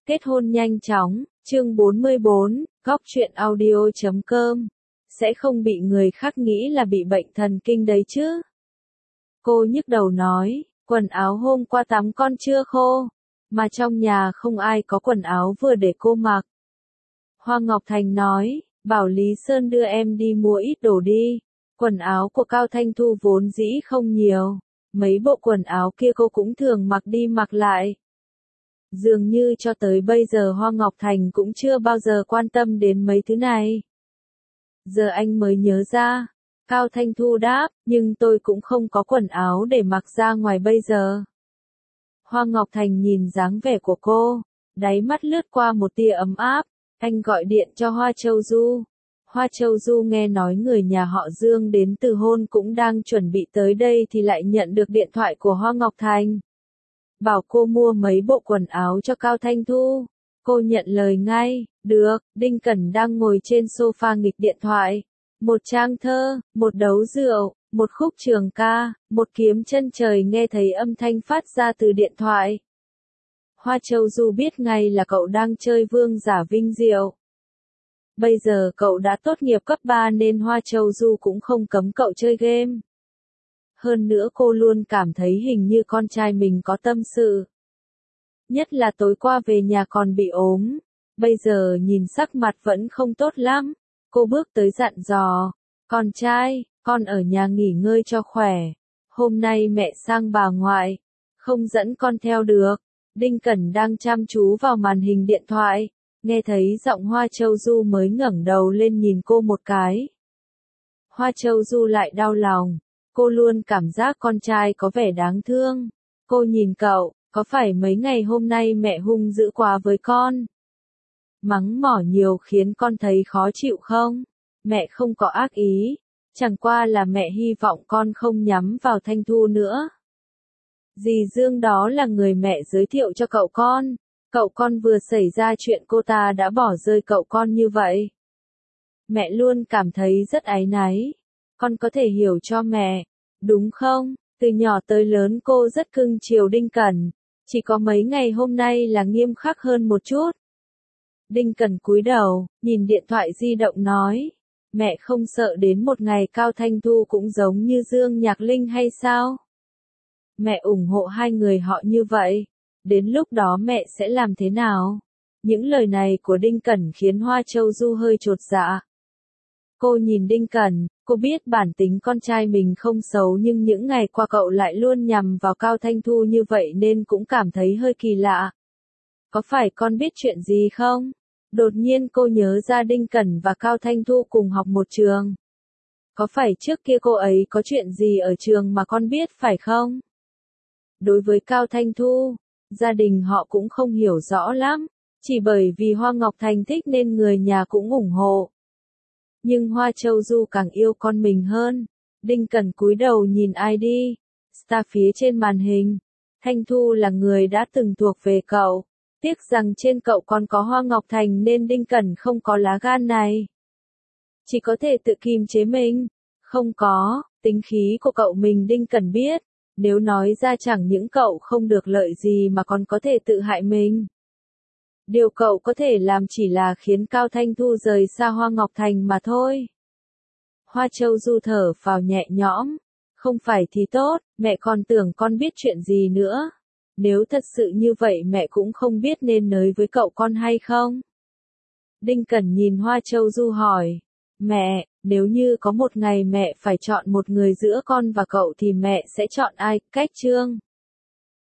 Kết hôn nhanh chóng, chương 44, góc truyện audio.com. Sẽ không bị người khác nghĩ là bị bệnh thần kinh đấy chứ. Cô nhức đầu nói, quần áo hôm qua tắm con chưa khô, mà trong nhà không ai có quần áo vừa để cô mặc. Hoa Ngọc Thành nói, bảo Lý Sơn đưa em đi mua ít đồ đi, quần áo của Cao Thanh Thu vốn dĩ không nhiều, mấy bộ quần áo kia cô cũng thường mặc đi mặc lại. Dường như cho tới bây giờ Hoa Ngọc Thành cũng chưa bao giờ quan tâm đến mấy thứ này. Giờ anh mới nhớ ra. Cao Thanh Thu đáp, nhưng tôi cũng không có quần áo để mặc ra ngoài bây giờ. Hoa Ngọc Thành nhìn dáng vẻ của cô, đáy mắt lướt qua một tia ấm áp, anh gọi điện cho Hoa Châu Du. Hoa Châu Du nghe nói người nhà họ Dương đến từ hôn cũng đang chuẩn bị tới đây thì lại nhận được điện thoại của Hoa Ngọc Thành. Bảo cô mua mấy bộ quần áo cho Cao Thanh Thu. Cô nhận lời ngay, được. Đinh Cẩn đang ngồi trên sofa nghịch điện thoại. Một trang thơ, một đấu rượu, một khúc trường ca, một kiếm chân trời nghe thấy âm thanh phát ra từ điện thoại. Hoa Châu Du biết ngay là cậu đang chơi vương giả vinh diệu. Bây giờ cậu đã tốt nghiệp cấp 3 nên Hoa Châu Du cũng không cấm cậu chơi game. Hơn nữa cô luôn cảm thấy hình như con trai mình có tâm sự. Nhất là tối qua về nhà còn bị ốm. Bây giờ nhìn sắc mặt vẫn không tốt lắm. Cô bước tới dặn dò. Con trai, con ở nhà nghỉ ngơi cho khỏe. Hôm nay mẹ sang bà ngoại. Không dẫn con theo được. Đinh Cẩn đang chăm chú vào màn hình điện thoại. Nghe thấy giọng Hoa Châu Du mới ngẩng đầu lên nhìn cô một cái. Hoa Châu Du lại đau lòng. Cô luôn cảm giác con trai có vẻ đáng thương. Cô nhìn cậu, có phải mấy ngày hôm nay mẹ hung dữ quá với con? Mắng mỏ nhiều khiến con thấy khó chịu không? Mẹ không có ác ý, chẳng qua là mẹ hy vọng con không nhắm vào Thanh Thu nữa. Dì Dương đó là người mẹ giới thiệu cho cậu con vừa xảy ra chuyện cô ta đã bỏ rơi cậu con như vậy. Mẹ luôn cảm thấy rất áy náy. Con có thể hiểu cho mẹ, đúng không? Từ nhỏ tới lớn cô rất cưng chiều Đinh Cẩn, chỉ có mấy ngày hôm nay là nghiêm khắc hơn một chút. Đinh Cẩn cúi đầu, nhìn điện thoại di động nói, mẹ không sợ đến một ngày Cao Thanh Thu cũng giống như Dương Nhạc Linh hay sao? Mẹ ủng hộ hai người họ như vậy, đến lúc đó mẹ sẽ làm thế nào? Những lời này của Đinh Cẩn khiến Hoa Châu Du hơi chột dạ. Cô nhìn Đinh Cẩn, cô biết bản tính con trai mình không xấu nhưng những ngày qua cậu lại luôn nhằm vào Cao Thanh Thu như vậy nên cũng cảm thấy hơi kỳ lạ. Có phải con biết chuyện gì không? Đột nhiên cô nhớ ra Đinh Cẩn và Cao Thanh Thu cùng học một trường. Có phải trước kia cô ấy có chuyện gì ở trường mà con biết phải không? Đối với Cao Thanh Thu, gia đình họ cũng không hiểu rõ lắm, chỉ bởi vì Hoa Ngọc Thành thích nên người nhà cũng ủng hộ. Nhưng Hoa Châu Du càng yêu con mình hơn. Đinh Cẩn cúi đầu nhìn ID star phía trên màn hình. Thanh Thu là người đã từng thuộc về cậu. Tiếc rằng trên cậu còn có Hoa Ngọc Thành nên Đinh Cẩn không có lá gan này. Chỉ có thể tự kìm chế mình. Không có, tính khí của cậu mình Đinh Cẩn biết. Nếu nói ra chẳng những cậu không được lợi gì mà còn có thể tự hại mình. Điều cậu có thể làm chỉ là khiến Cao Thanh Thu rời xa Hoa Ngọc Thành mà thôi. Hoa Châu Du thở phào nhẹ nhõm. Không phải thì tốt, mẹ còn tưởng con biết chuyện gì nữa. Nếu thật sự như vậy mẹ cũng không biết nên nói với cậu con hay không. Đinh Cẩn nhìn Hoa Châu Du hỏi. Mẹ, nếu như có một ngày mẹ phải chọn một người giữa con và cậu thì mẹ sẽ chọn ai? Cách Trương.